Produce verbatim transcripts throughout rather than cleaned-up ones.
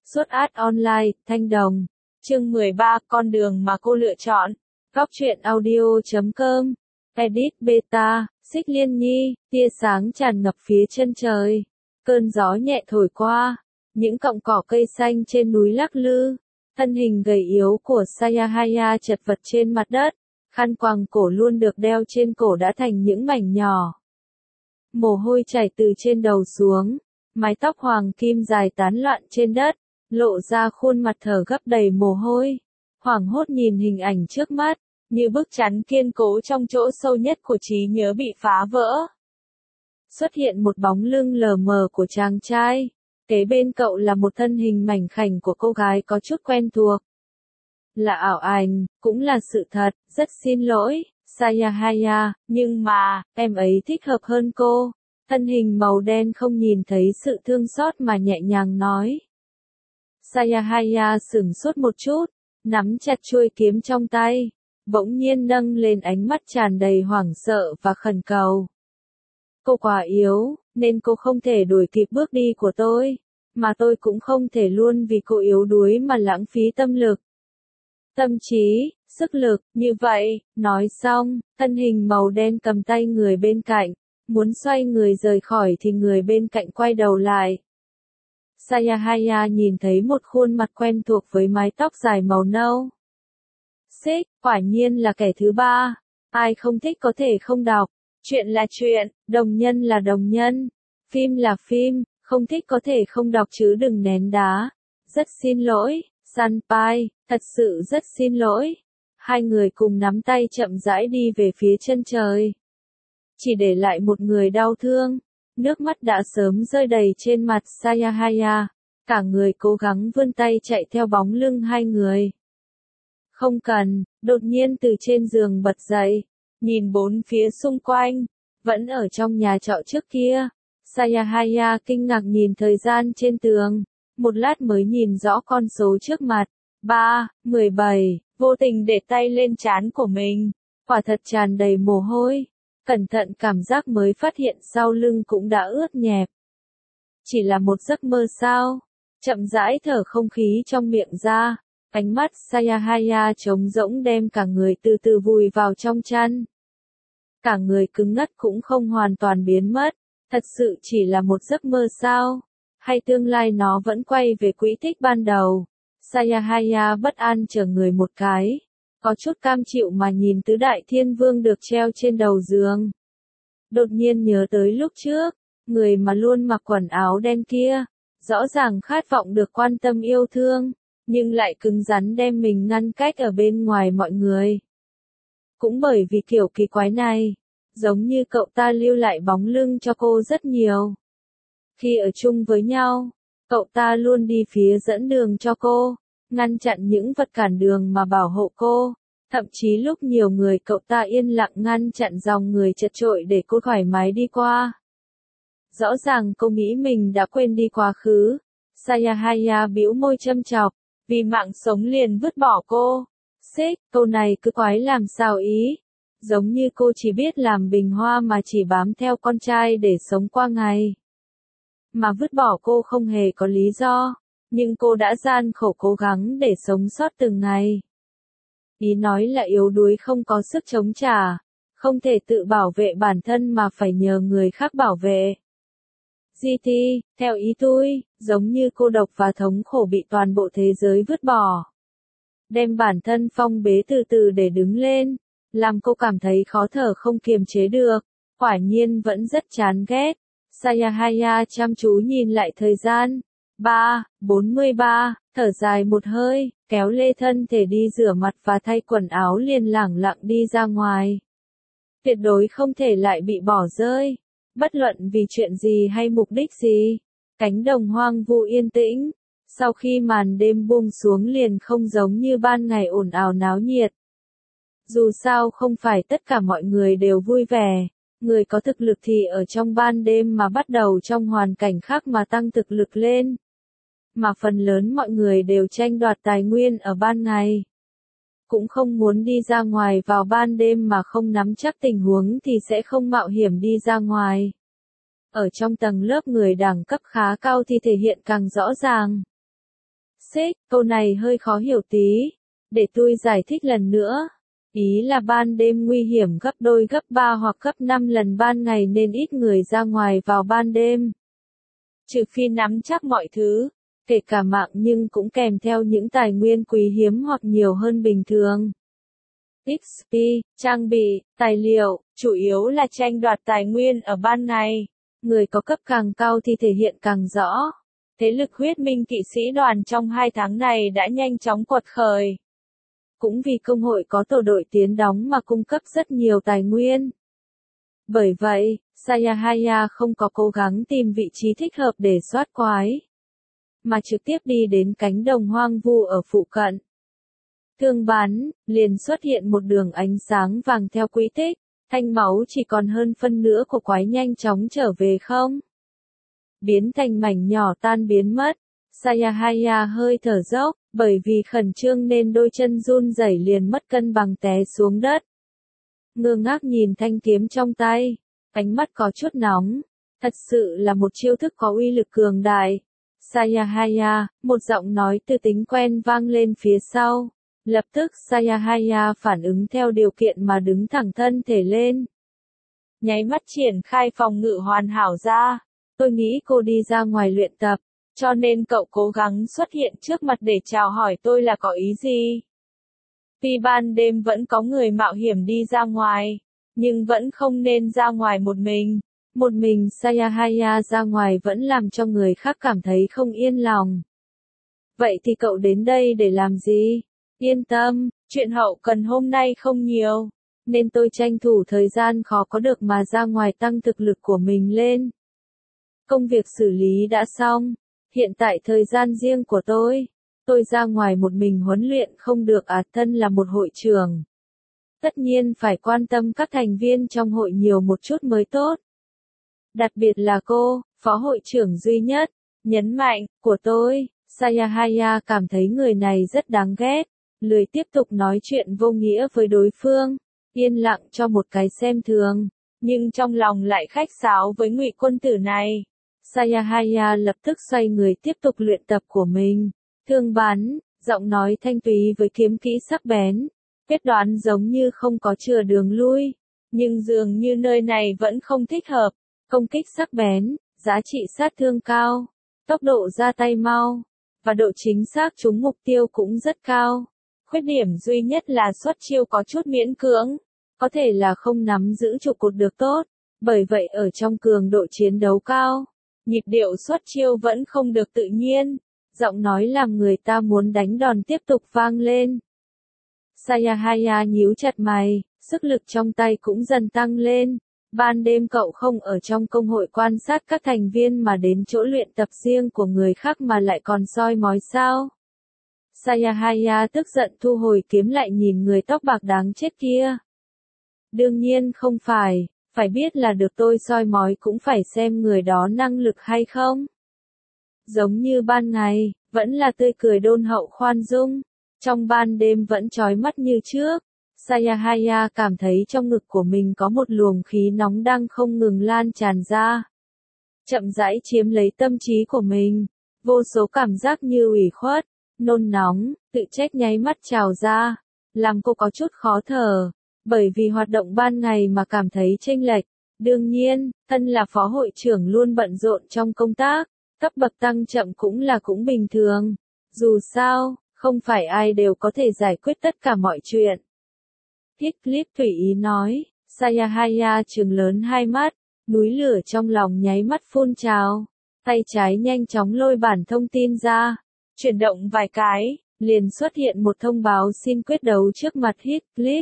Sốt át online, Thanh Đồng. Chương mười ba, con đường mà cô lựa chọn. Góc truyện audio chấm com. Edit beta, Xích Liên Nhi, tia sáng tràn ngập phía chân trời. Cơn gió nhẹ thổi qua, những cọng cỏ cây xanh trên núi lắc lư. Thân hình gầy yếu của Sayahaya chật vật trên mặt đất, khăn quàng cổ luôn được đeo trên cổ đã thành những mảnh nhỏ. Mồ hôi chảy từ trên đầu xuống, mái tóc hoàng kim dài tán loạn trên đất, lộ ra khuôn mặt thở gấp đầy mồ hôi. Hoảng hốt nhìn hình ảnh trước mắt, như bức chắn kiên cố trong chỗ sâu nhất của trí nhớ bị phá vỡ. Xuất hiện một bóng lưng lờ mờ của chàng trai, kế bên cậu là một thân hình mảnh khảnh của cô gái có chút quen thuộc. Là ảo ảnh, cũng là sự thật, rất xin lỗi, Sayahaya, nhưng mà, em ấy thích hợp hơn cô. Thân hình màu đen không nhìn thấy sự thương xót mà nhẹ nhàng nói. Sayahaya sửng sốt một chút, nắm chặt chuôi kiếm trong tay, bỗng nhiên nâng lên ánh mắt tràn đầy hoảng sợ và khẩn cầu. Cô quá yếu, nên cô không thể đuổi kịp bước đi của tôi, mà tôi cũng không thể luôn vì cô yếu đuối mà lãng phí tâm lực. Tâm trí, sức lực, như vậy, nói xong, thân hình màu đen cầm tay người bên cạnh, muốn xoay người rời khỏi thì người bên cạnh quay đầu lại. Sayahaya nhìn thấy một khuôn mặt quen thuộc với mái tóc dài màu nâu. Xích, quả nhiên là kẻ thứ ba, ai không thích có thể không đọc, chuyện là chuyện, đồng nhân là đồng nhân, phim là phim, không thích có thể không đọc chứ đừng ném đá. Rất xin lỗi, Sanpai, thật sự rất xin lỗi. Hai người cùng nắm tay chậm rãi đi về phía chân trời. Chỉ để lại một người đau thương. Nước mắt đã sớm rơi đầy trên mặt Sayahaya. Cả người cố gắng vươn tay chạy theo bóng lưng hai người. Không cần, đột nhiên từ trên giường bật dậy. Nhìn bốn phía xung quanh. Vẫn ở trong nhà trọ trước kia. Sayahaya kinh ngạc nhìn thời gian trên tường. Một lát mới nhìn rõ con số trước mặt. ba, mười bảy, vô tình để tay lên trán của mình. Quả thật tràn đầy mồ hôi. Cẩn thận cảm giác mới phát hiện sau lưng cũng đã ướt nhẹp. Chỉ là một giấc mơ sao? Chậm rãi thở không khí trong miệng ra. Ánh mắt Sayahaya trống rỗng đem cả người từ từ vùi vào trong chăn. Cả người cứng ngắc cũng không hoàn toàn biến mất. Thật sự chỉ là một giấc mơ sao? Hay tương lai nó vẫn quay về quỹ tích ban đầu? Sayahaya bất an chờ người một cái. Có chút cam chịu mà nhìn tứ đại thiên vương được treo trên đầu giường. Đột nhiên nhớ tới lúc trước, người mà luôn mặc quần áo đen kia, rõ ràng khát vọng được quan tâm yêu thương, nhưng lại cứng rắn đem mình ngăn cách ở bên ngoài mọi người. Cũng bởi vì kiểu kỳ quái này, giống như cậu ta lưu lại bóng lưng cho cô rất nhiều. Khi ở chung với nhau, cậu ta luôn đi phía dẫn đường cho cô, ngăn chặn những vật cản đường mà bảo hộ cô. Thậm chí lúc nhiều người cậu ta yên lặng ngăn chặn dòng người chật chội để cô thoải mái đi qua. Rõ ràng cô nghĩ mình đã quên đi quá khứ. Sayahaya bĩu môi châm chọc, vì mạng sống liền vứt bỏ cô. Xích, câu này cứ quái làm sao ý. Giống như cô chỉ biết làm bình hoa mà chỉ bám theo con trai để sống qua ngày. Mà vứt bỏ cô không hề có lý do, nhưng cô đã gian khổ cố gắng để sống sót từng ngày. Ý nói là yếu đuối không có sức chống trả, không thể tự bảo vệ bản thân mà phải nhờ người khác bảo vệ. giê tê, theo ý tôi, giống như cô độc và thống khổ bị toàn bộ thế giới vứt bỏ. Đem bản thân phong bế từ từ để đứng lên, làm cô cảm thấy khó thở không kiềm chế được, quả nhiên vẫn rất chán ghét. Sayahaya chăm chú nhìn lại thời gian. ba, bốn mươi ba, thở dài một hơi, kéo lê thân thể đi rửa mặt và thay quần áo liền lẳng lặng đi ra ngoài. Tuyệt đối không thể lại bị bỏ rơi. Bất luận vì chuyện gì hay mục đích gì. Cánh đồng hoang vu yên tĩnh. Sau khi màn đêm buông xuống liền không giống như ban ngày ồn ào náo nhiệt. Dù sao không phải tất cả mọi người đều vui vẻ. Người có thực lực thì ở trong ban đêm mà bắt đầu trong hoàn cảnh khác mà tăng thực lực lên. Mà phần lớn mọi người đều tranh đoạt tài nguyên ở ban ngày. Cũng không muốn đi ra ngoài vào ban đêm mà không nắm chắc tình huống thì sẽ không mạo hiểm đi ra ngoài. Ở trong tầng lớp người đẳng cấp khá cao thì thể hiện càng rõ ràng. xích, câu này hơi khó hiểu tí. Để tôi giải thích lần nữa. Ý là ban đêm nguy hiểm gấp đôi gấp ba hoặc gấp năm lần ban ngày nên ít người ra ngoài vào ban đêm. Trừ phi nắm chắc mọi thứ, kể cả mạng nhưng cũng kèm theo những tài nguyên quý hiếm hoặc nhiều hơn bình thường. ích pê, trang bị, tài liệu, chủ yếu là tranh đoạt tài nguyên ở ban ngày. Người có cấp càng cao thì thể hiện càng rõ. Thế lực huyết minh kỵ sĩ đoàn trong hai tháng này đã nhanh chóng quật khởi. Cũng vì công hội có tổ đội tiến đóng mà cung cấp rất nhiều tài nguyên. Bởi vậy, Sayahaya không có cố gắng tìm vị trí thích hợp để soát quái, mà trực tiếp đi đến cánh đồng hoang vu ở phụ cận. Thương bắn, liền xuất hiện một đường ánh sáng vàng theo quỹ tích, thanh máu chỉ còn hơn phân nửa của quái nhanh chóng trở về không. Biến thành mảnh nhỏ tan biến mất, Sayahaya hơi thở dốc, bởi vì khẩn trương nên đôi chân run rẩy liền mất cân bằng té xuống đất. Ngơ ngác nhìn thanh kiếm trong tay, ánh mắt có chút nóng, thật sự là một chiêu thức có uy lực cường đại. Sayahaya, một giọng nói tư tính quen vang lên phía sau. Lập tức Sayahaya phản ứng theo điều kiện mà đứng thẳng thân thể lên. Nháy mắt triển khai phòng ngự hoàn hảo ra. Tôi nghĩ cô đi ra ngoài luyện tập, cho nên cậu cố gắng xuất hiện trước mặt để chào hỏi tôi là có ý gì? Tuy ban đêm vẫn có người mạo hiểm đi ra ngoài, nhưng vẫn không nên ra ngoài một mình. Một mình Sayahaya ra ngoài vẫn làm cho người khác cảm thấy không yên lòng. Vậy thì cậu đến đây để làm gì? Yên tâm, chuyện hậu cần hôm nay không nhiều, nên tôi tranh thủ thời gian khó có được mà ra ngoài tăng thực lực của mình lên. Công việc xử lý đã xong, hiện tại thời gian riêng của tôi, tôi ra ngoài một mình huấn luyện không được à, thân là một hội trưởng. Tất nhiên phải quan tâm các thành viên trong hội nhiều một chút mới tốt. Đặc biệt là cô, phó hội trưởng duy nhất, nhấn mạnh, của tôi. Sayahaya cảm thấy người này rất đáng ghét, lười tiếp tục nói chuyện vô nghĩa với đối phương, yên lặng cho một cái xem thường, nhưng trong lòng lại khách sáo với ngụy quân tử này. Sayahaya lập tức xoay người tiếp tục luyện tập của mình, thương bắn, giọng nói thanh túy với kiếm kỹ sắc bén, quyết đoán giống như không có chừa đường lui, nhưng dường như nơi này vẫn không thích hợp, công kích sắc bén, giá trị sát thương cao, tốc độ ra tay mau, và độ chính xác trúng mục tiêu cũng rất cao. Khuyết điểm duy nhất là xuất chiêu có chút miễn cưỡng, có thể là không nắm giữ trụ cột được tốt, bởi vậy ở trong cường độ chiến đấu cao, nhịp điệu xuất chiêu vẫn không được tự nhiên, giọng nói làm người ta muốn đánh đòn tiếp tục vang lên. Sayahaya nhíu chặt mày, sức lực trong tay cũng dần tăng lên. Ban đêm cậu không ở trong công hội quan sát các thành viên mà đến chỗ luyện tập riêng của người khác mà lại còn soi mói sao? Sayahaya tức giận thu hồi kiếm lại nhìn người tóc bạc đáng chết kia. Đương nhiên không phải, phải biết là được tôi soi mói cũng phải xem người đó năng lực hay không. Giống như ban ngày, vẫn là tươi cười đôn hậu khoan dung, trong ban đêm vẫn chói mắt như trước. Sayahaya cảm thấy trong ngực của mình có một luồng khí nóng đang không ngừng lan tràn ra. Chậm rãi chiếm lấy tâm trí của mình, vô số cảm giác như ủy khuất, nôn nóng, tự trách nháy mắt trào ra, làm cô có chút khó thở, bởi vì hoạt động ban ngày mà cảm thấy chênh lệch. Đương nhiên, thân là phó hội trưởng luôn bận rộn trong công tác, cấp bậc tăng chậm cũng là cũng bình thường. Dù sao, không phải ai đều có thể giải quyết tất cả mọi chuyện. Heathcliff tùy ý nói, Sayahaya trừng lớn hai mắt, núi lửa trong lòng nháy mắt phun trào, tay trái nhanh chóng lôi bản thông tin ra, chuyển động vài cái, liền xuất hiện một thông báo xin quyết đấu trước mặt Heathcliff.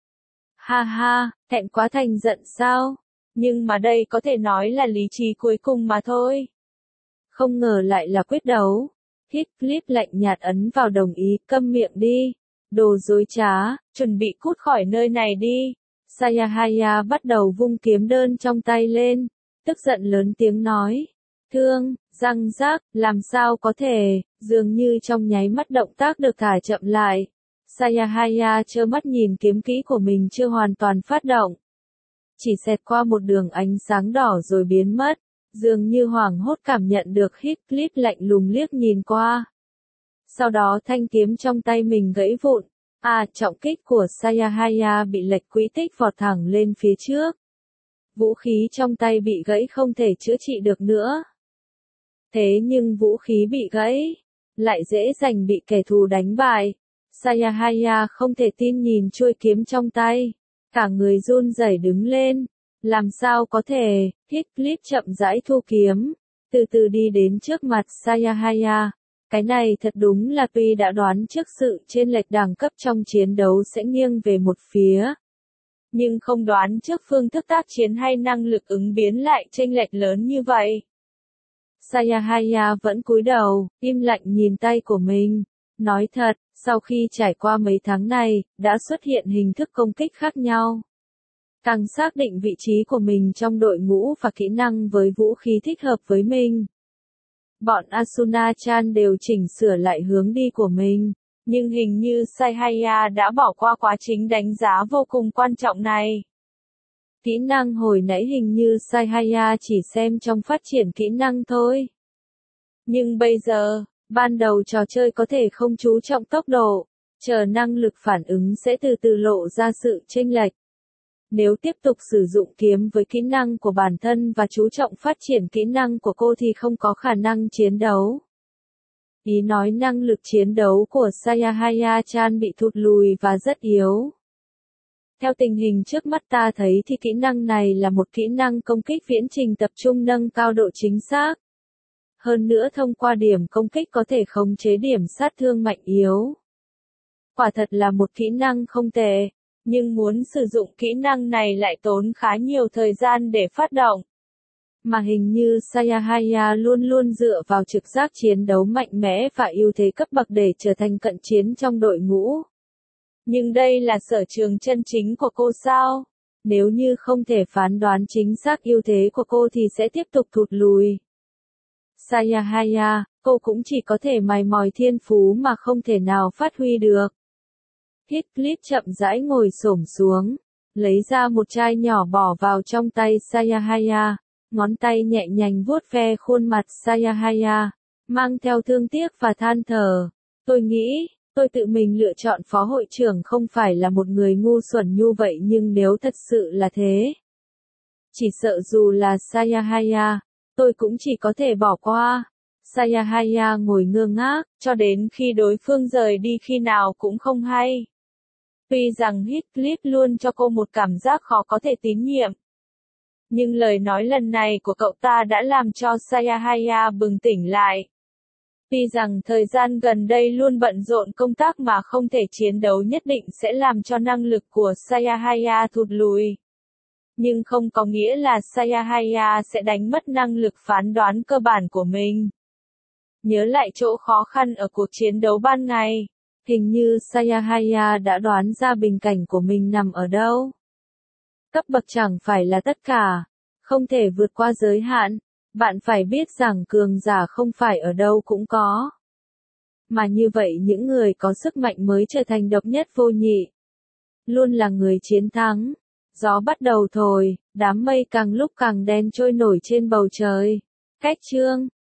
Ha ha, thẹn quá thành giận sao? Nhưng mà đây có thể nói là lý trí cuối cùng mà thôi. Không ngờ lại là quyết đấu. Heathcliff lạnh nhạt ấn vào đồng ý, câm miệng đi. Đồ dối trá, chuẩn bị cút khỏi nơi này đi. Sayahaya bắt đầu vung kiếm đơn trong tay lên, tức giận lớn tiếng nói. Thương, răng rác, làm sao có thể, dường như trong nháy mắt động tác được thả chậm lại. Sayahaya trơ mắt nhìn kiếm kỹ của mình chưa hoàn toàn phát động. Chỉ xẹt qua một đường ánh sáng đỏ rồi biến mất, dường như hoảng hốt cảm nhận được Heathcliff lạnh lùng liếc nhìn qua. Sau đó thanh kiếm trong tay mình gãy vụn. À, trọng kích của Sayahaya bị lệch quỹ tích vọt thẳng lên phía trước. Vũ khí trong tay bị gãy không thể chữa trị được nữa. Thế nhưng vũ khí bị gãy, lại dễ dàng bị kẻ thù đánh bại. Sayahaya không thể tin nhìn chuôi kiếm trong tay. Cả người run rẩy đứng lên. Làm sao có thể, Heathcliff chậm rãi thu kiếm. Từ từ đi đến trước mặt Sayahaya. Cái này thật đúng là tuy đã đoán trước sự chênh lệch đẳng cấp trong chiến đấu sẽ nghiêng về một phía. Nhưng không đoán trước phương thức tác chiến hay năng lực ứng biến lại chênh lệch lớn như vậy. Sayahaya vẫn cúi đầu, im lặng nhìn tay của mình. Nói thật, sau khi trải qua mấy tháng này, đã xuất hiện hình thức công kích khác nhau. Càng xác định vị trí của mình trong đội ngũ và kỹ năng với vũ khí thích hợp với mình. Bọn Asuna-chan đều chỉnh sửa lại hướng đi của mình, nhưng hình như Sayahaya đã bỏ qua quá trình đánh giá vô cùng quan trọng này. Kỹ năng hồi nãy hình như Sayahaya chỉ xem trong phát triển kỹ năng thôi. Nhưng bây giờ, ban đầu trò chơi có thể không chú trọng tốc độ, chờ năng lực phản ứng sẽ từ từ lộ ra sự chênh lệch. Nếu tiếp tục sử dụng kiếm với kỹ năng của bản thân và chú trọng phát triển kỹ năng của cô thì không có khả năng chiến đấu. Ý nói năng lực chiến đấu của Sayahaya-chan bị thụt lùi và rất yếu. Theo tình hình trước mắt ta thấy thì kỹ năng này là một kỹ năng công kích viễn trình tập trung nâng cao độ chính xác. Hơn nữa thông qua điểm công kích có thể khống chế điểm sát thương mạnh yếu. Quả thật là một kỹ năng không tệ. Nhưng muốn sử dụng kỹ năng này lại tốn khá nhiều thời gian để phát động. Mà hình như Sayahaya luôn luôn dựa vào trực giác chiến đấu mạnh mẽ và ưu thế cấp bậc để trở thành cận chiến trong đội ngũ. Nhưng đây là sở trường chân chính của cô sao? Nếu như không thể phán đoán chính xác ưu thế của cô thì sẽ tiếp tục thụt lùi. Sayahaya, cô cũng chỉ có thể mài mòi thiên phú mà không thể nào phát huy được. Heathcliff chậm rãi ngồi xổm xuống, lấy ra một chai nhỏ bỏ vào trong tay Sayahaya, ngón tay nhẹ nhàng vuốt ve khuôn mặt Sayahaya, mang theo thương tiếc và than thở. Tôi nghĩ, tôi tự mình lựa chọn phó hội trưởng không phải là một người ngu xuẩn như vậy nhưng nếu thật sự là thế. Chỉ sợ dù là Sayahaya, tôi cũng chỉ có thể bỏ qua. Sayahaya ngồi ngơ ngác, cho đến khi đối phương rời đi khi nào cũng không hay. Tuy rằng Heathcliff luôn cho cô một cảm giác khó có thể tín nhiệm. Nhưng lời nói lần này của cậu ta đã làm cho Sayahaya bừng tỉnh lại. Tuy rằng thời gian gần đây luôn bận rộn công tác mà không thể chiến đấu nhất định sẽ làm cho năng lực của Sayahaya thụt lùi. Nhưng không có nghĩa là Sayahaya sẽ đánh mất năng lực phán đoán cơ bản của mình. Nhớ lại chỗ khó khăn ở cuộc chiến đấu ban ngày. Hình như Sayahaya đã đoán ra bình cảnh của mình nằm ở đâu. Cấp bậc chẳng phải là tất cả. Không thể vượt qua giới hạn. Bạn phải biết rằng cường giả không phải ở đâu cũng có. Mà như vậy những người có sức mạnh mới trở thành độc nhất vô nhị. Luôn là người chiến thắng. Gió bắt đầu thổi, đám mây càng lúc càng đen trôi nổi trên bầu trời. Cách chương